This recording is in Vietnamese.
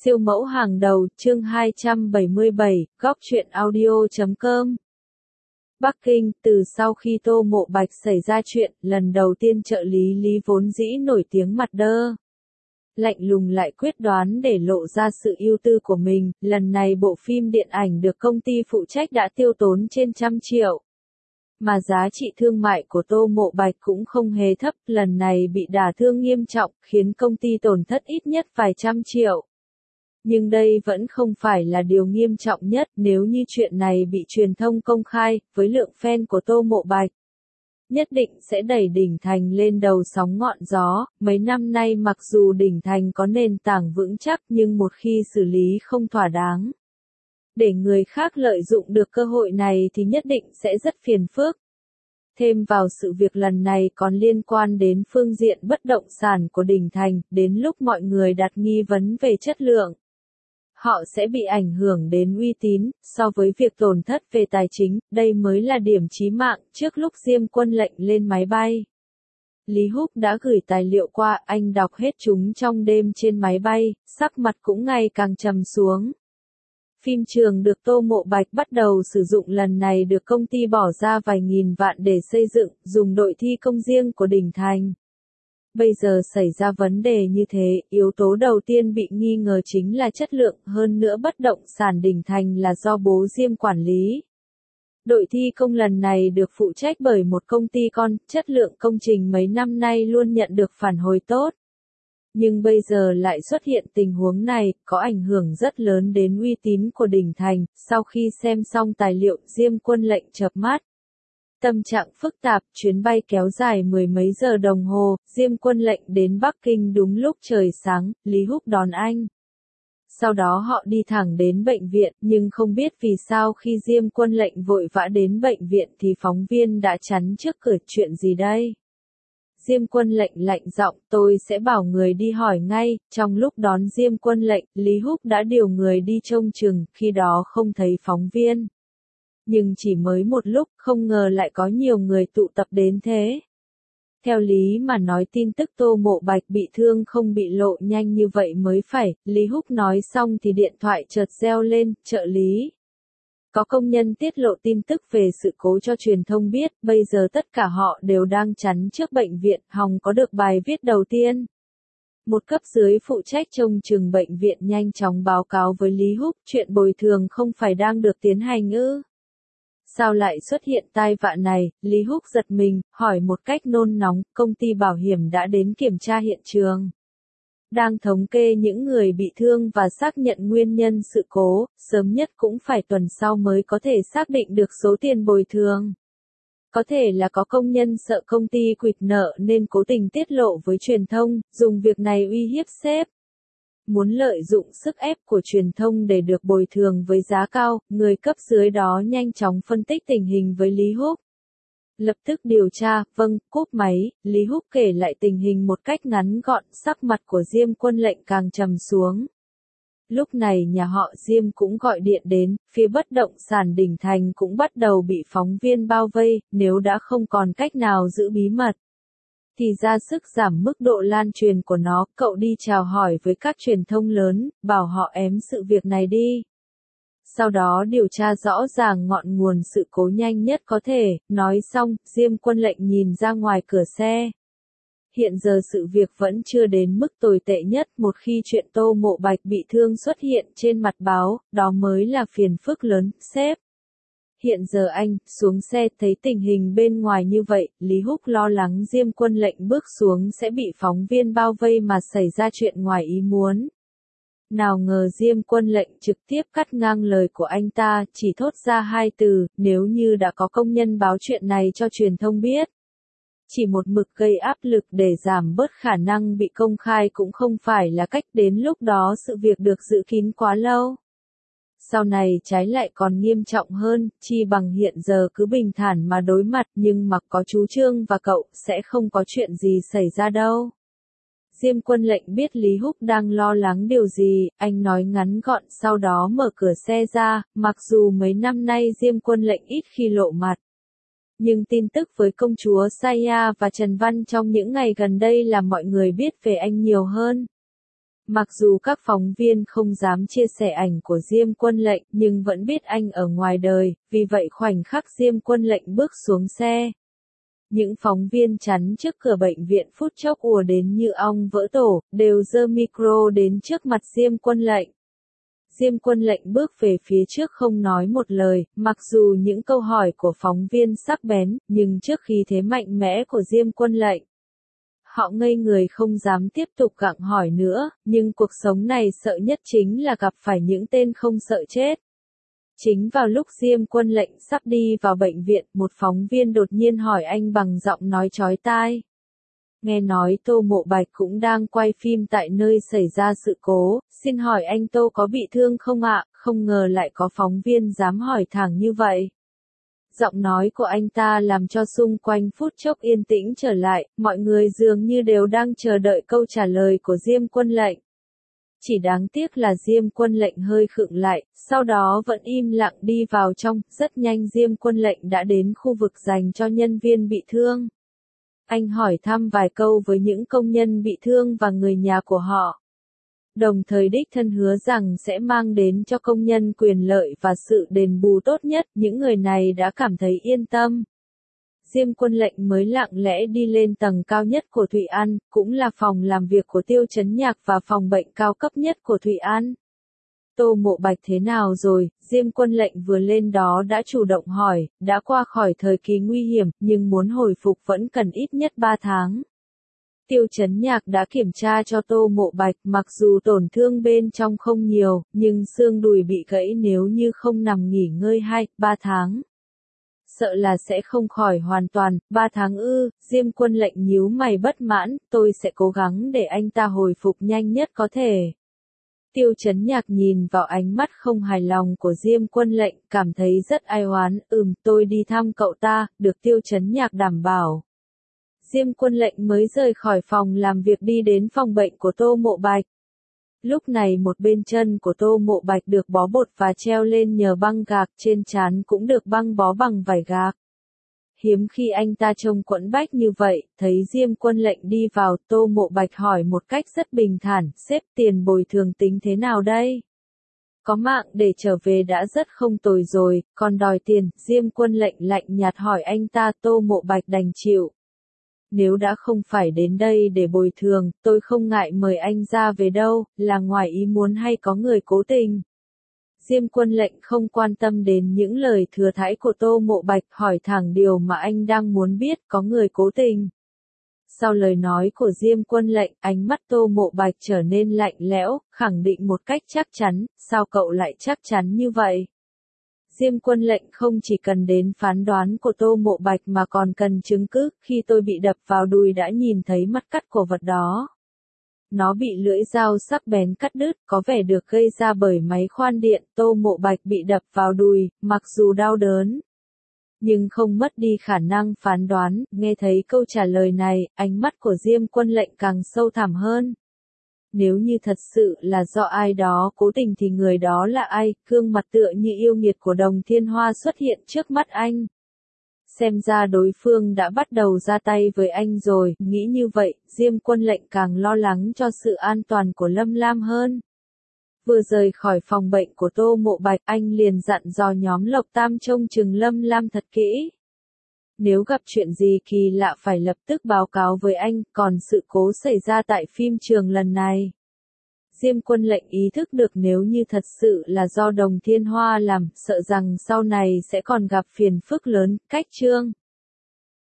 Siêu mẫu hàng đầu, chương 277, góc truyện audio.com. Bắc Kinh, từ sau khi Tô Mộ Bạch xảy ra chuyện, lần đầu tiên trợ lý Lý vốn dĩ nổi tiếng mặt đơ. Lạnh lùng lại quyết đoán để lộ ra sự ưu tư của mình, lần này bộ phim điện ảnh được công ty phụ trách đã tiêu tốn trên 100 triệu. Mà giá trị thương mại của Tô Mộ Bạch cũng không hề thấp, lần này bị đả thương nghiêm trọng, khiến công ty tổn thất ít nhất vài trăm triệu. Nhưng đây vẫn không phải là điều nghiêm trọng nhất, nếu như chuyện này bị truyền thông công khai, với lượng fan của Tô Mộ Bạch, nhất định sẽ đẩy Đỉnh Thành lên đầu sóng ngọn gió. Mấy năm nay mặc dù Đỉnh Thành có nền tảng vững chắc nhưng một khi xử lý không thỏa đáng, để người khác lợi dụng được cơ hội này thì nhất định sẽ rất phiền phức. Thêm vào sự việc lần này còn liên quan đến phương diện bất động sản của Đỉnh Thành, đến lúc mọi người đặt nghi vấn về chất lượng, họ sẽ bị ảnh hưởng đến uy tín. So với việc tổn thất về tài chính, đây mới là điểm chí mạng. Trước lúc Diêm Quân lệnh lên máy bay, Lý Húc đã gửi tài liệu qua, anh đọc hết chúng trong đêm trên máy bay, sắc mặt cũng ngày càng trầm xuống. Phim trường được Tô Mộ Bạch bắt đầu sử dụng lần này được công ty bỏ ra vài nghìn vạn để xây dựng, dùng đội thi công riêng của Đỉnh Thành. Bây giờ xảy ra vấn đề như thế, yếu tố đầu tiên bị nghi ngờ chính là chất lượng, hơn nữa bất động sản Đỉnh Thành là do bố Diêm quản lý. Đội thi công lần này được phụ trách bởi một công ty con, chất lượng công trình mấy năm nay luôn nhận được phản hồi tốt. Nhưng bây giờ lại xuất hiện tình huống này, có ảnh hưởng rất lớn đến uy tín của Đỉnh Thành. Sau khi xem xong tài liệu, Diêm Quân lệnh chợp mắt. Tâm trạng phức tạp, chuyến bay kéo dài mười mấy giờ đồng hồ, Diêm Quân lệnh đến Bắc Kinh đúng lúc trời sáng, Lý Húc đón anh. Sau đó họ đi thẳng đến bệnh viện, nhưng không biết vì sao khi Diêm Quân lệnh vội vã đến bệnh viện thì phóng viên đã chắn trước cửa. Chuyện gì đây? Diêm Quân lệnh lạnh giọng, tôi sẽ bảo người đi hỏi ngay. Trong lúc đón Diêm Quân lệnh, Lý Húc đã điều người đi trông chừng, khi đó không thấy phóng viên. Nhưng chỉ mới một lúc, không ngờ lại có nhiều người tụ tập đến thế. Theo lý mà nói tin tức Tô Mộ Bạch bị thương không bị lộ nhanh như vậy mới phải. Lý Húc nói xong thì điện thoại chợt reo lên, trợ lý. Có công nhân tiết lộ tin tức về sự cố cho truyền thông biết, bây giờ tất cả họ đều đang chắn trước bệnh viện, hòng có được bài viết đầu tiên. Một cấp dưới phụ trách trông chừng bệnh viện nhanh chóng báo cáo với Lý Húc, chuyện bồi thường không phải đang được tiến hành ư? Sao lại xuất hiện tai vạ này? Lý Húc giật mình, hỏi một cách nôn nóng, công ty bảo hiểm đã đến kiểm tra hiện trường, đang thống kê những người bị thương và xác nhận nguyên nhân sự cố, sớm nhất cũng phải tuần sau mới có thể xác định được số tiền bồi thường. Có thể là có công nhân sợ công ty quỵt nợ nên cố tình tiết lộ với truyền thông, dùng việc này uy hiếp sếp. Muốn lợi dụng sức ép của truyền thông để được bồi thường với giá cao, người cấp dưới đó nhanh chóng phân tích tình hình với Lý Húc. Lập tức điều tra, vâng, cúp máy, Lý Húc kể lại tình hình một cách ngắn gọn, sắc mặt của Diêm Quân lệnh càng trầm xuống. Lúc này nhà họ Diêm cũng gọi điện đến, phía bất động sản Đỉnh Thành cũng bắt đầu bị phóng viên bao vây, nếu đã không còn cách nào giữ bí mật, thì ra sức giảm mức độ lan truyền của nó. Cậu đi chào hỏi với các truyền thông lớn, bảo họ ém sự việc này đi. Sau đó điều tra rõ ràng ngọn nguồn sự cố nhanh nhất có thể. Nói xong, Diêm Quân lệnh nhìn ra ngoài cửa xe. Hiện giờ sự việc vẫn chưa đến mức tồi tệ nhất, một khi chuyện Tô Mộ Bạch bị thương xuất hiện trên mặt báo, đó mới là phiền phức lớn. Sếp, hiện giờ anh xuống xe, thấy tình hình bên ngoài như vậy, Lý Húc lo lắng Diêm Quân lệnh bước xuống sẽ bị phóng viên bao vây mà xảy ra chuyện ngoài ý muốn. Nào ngờ Diêm Quân lệnh trực tiếp cắt ngang lời của anh ta, chỉ thốt ra hai từ, nếu như đã có công nhân báo chuyện này cho truyền thông biết. Chỉ một mực gây áp lực để giảm bớt khả năng bị công khai cũng không phải là cách, đến lúc đó sự việc được giữ kín quá lâu. Sau này trái lại còn nghiêm trọng hơn, chi bằng hiện giờ cứ bình thản mà đối mặt, nhưng mặc có chú Trương và cậu, sẽ không có chuyện gì xảy ra đâu. Diêm Quân lệnh biết Lý Húc đang lo lắng điều gì, anh nói ngắn gọn, sau đó mở cửa xe ra. Mặc dù mấy năm nay Diêm Quân lệnh ít khi lộ mặt, nhưng tin tức với công chúa Saya và Trần Văn trong những ngày gần đây làm mọi người biết về anh nhiều hơn. Mặc dù các phóng viên không dám chia sẻ ảnh của Diêm Quân Lệnh nhưng vẫn biết anh ở ngoài đời, vì vậy khoảnh khắc Diêm Quân Lệnh bước xuống xe. Những phóng viên chắn trước cửa bệnh viện phút chốc ùa đến như ong vỡ tổ, đều giơ micro đến trước mặt Diêm Quân Lệnh. Diêm Quân Lệnh bước về phía trước không nói một lời, mặc dù những câu hỏi của phóng viên sắc bén, nhưng trước khí thế mạnh mẽ của Diêm Quân Lệnh, họ ngây người không dám tiếp tục gặng hỏi nữa, nhưng cuộc sống này sợ nhất chính là gặp phải những tên không sợ chết. Chính vào lúc Diêm Quân Lệnh sắp đi vào bệnh viện, một phóng viên đột nhiên hỏi anh bằng giọng nói chói tai. Nghe nói Tô Mộ Bạch cũng đang quay phim tại nơi xảy ra sự cố, xin hỏi anh Tô có bị thương không ạ? Không ngờ lại có phóng viên dám hỏi thẳng như vậy. Giọng nói của anh ta làm cho xung quanh phút chốc yên tĩnh trở lại, mọi người dường như đều đang chờ đợi câu trả lời của Diêm Quân Lệnh. Chỉ đáng tiếc là Diêm Quân Lệnh hơi khựng lại, sau đó vẫn im lặng đi vào trong, rất nhanh Diêm Quân Lệnh đã đến khu vực dành cho nhân viên bị thương. Anh hỏi thăm vài câu với những công nhân bị thương và người nhà của họ. Đồng thời đích thân hứa rằng sẽ mang đến cho công nhân quyền lợi và sự đền bù tốt nhất, những người này đã cảm thấy yên tâm. Diêm Quân Lệnh mới lặng lẽ đi lên tầng cao nhất của Thụy An, cũng là phòng làm việc của Tiêu Chấn Nhạc và phòng bệnh cao cấp nhất của Thụy An. Tô Mộ Bạch thế nào rồi? Diêm Quân Lệnh vừa lên đó đã chủ động hỏi, đã qua khỏi thời kỳ nguy hiểm, nhưng muốn hồi phục vẫn cần ít nhất 3 tháng. Tiêu Chấn Nhạc đã kiểm tra cho Tô Mộ Bạch, mặc dù tổn thương bên trong không nhiều, nhưng xương đùi bị gãy nếu như không nằm nghỉ ngơi 2-3 tháng. Sợ là sẽ không khỏi hoàn toàn, 3 tháng ư? Diêm Quân Lệnh nhíu mày bất mãn, tôi sẽ cố gắng để anh ta hồi phục nhanh nhất có thể. Tiêu Chấn Nhạc nhìn vào ánh mắt không hài lòng của Diêm Quân Lệnh, cảm thấy rất ai oán, tôi đi thăm cậu ta, được Tiêu Chấn Nhạc đảm bảo. Diêm Quân Lệnh mới rời khỏi phòng làm việc đi đến phòng bệnh của Tô Mộ Bạch. Lúc này một bên chân của Tô Mộ Bạch được bó bột và treo lên nhờ băng gạc, trên trán cũng được băng bó bằng vải gạc. Hiếm khi anh ta trông quẫn bách như vậy, thấy Diêm Quân Lệnh đi vào, Tô Mộ Bạch hỏi một cách rất bình thản, sếp tiền bồi thường tính thế nào đây? Có mạng để trở về đã rất không tồi rồi, còn đòi tiền, Diêm Quân Lệnh lạnh nhạt hỏi anh ta. Tô Mộ Bạch đành chịu. Nếu đã không phải đến đây để bồi thường, tôi không ngại mời anh ra về đâu, là ngoài ý muốn hay có người cố tình. Diêm Quân Lệnh không quan tâm đến những lời thừa thãi của Tô Mộ Bạch, hỏi thẳng điều mà anh đang muốn biết, có người cố tình. Sau lời nói của Diêm Quân Lệnh, ánh mắt Tô Mộ Bạch trở nên lạnh lẽo, khẳng định một cách chắc chắn, sao cậu lại chắc chắn như vậy? Diêm Quân Lệnh không chỉ cần đến phán đoán của Tô Mộ Bạch mà còn cần chứng cứ, khi tôi bị đập vào đùi đã nhìn thấy mắt cắt của vật đó. Nó bị lưỡi dao sắc bén cắt đứt, có vẻ được gây ra bởi máy khoan điện. Tô Mộ Bạch bị đập vào đùi, mặc dù đau đớn, nhưng không mất đi khả năng phán đoán. Nghe thấy câu trả lời này, ánh mắt của Diêm Quân Lệnh càng sâu thẳm hơn. Nếu như thật sự là do ai đó cố tình thì người đó là ai? Gương mặt tựa như yêu nghiệt của Đồng Thiên Hoa xuất hiện trước mắt anh. Xem ra đối phương đã bắt đầu ra tay với anh rồi, nghĩ như vậy, Diêm Quân Lệnh càng lo lắng cho sự an toàn của Lâm Lam hơn. Vừa rời khỏi phòng bệnh của Tô Mộ Bạch, anh liền dặn dò nhóm Lộc Tam trông chừng Lâm Lam thật kỹ. Nếu gặp chuyện gì kỳ lạ phải lập tức báo cáo với anh, còn sự cố xảy ra tại phim trường lần này. Diêm Quân Lệnh ý thức được nếu như thật sự là do Đồng Thiên Hoa làm, sợ rằng sau này sẽ còn gặp phiền phức lớn. Cách chương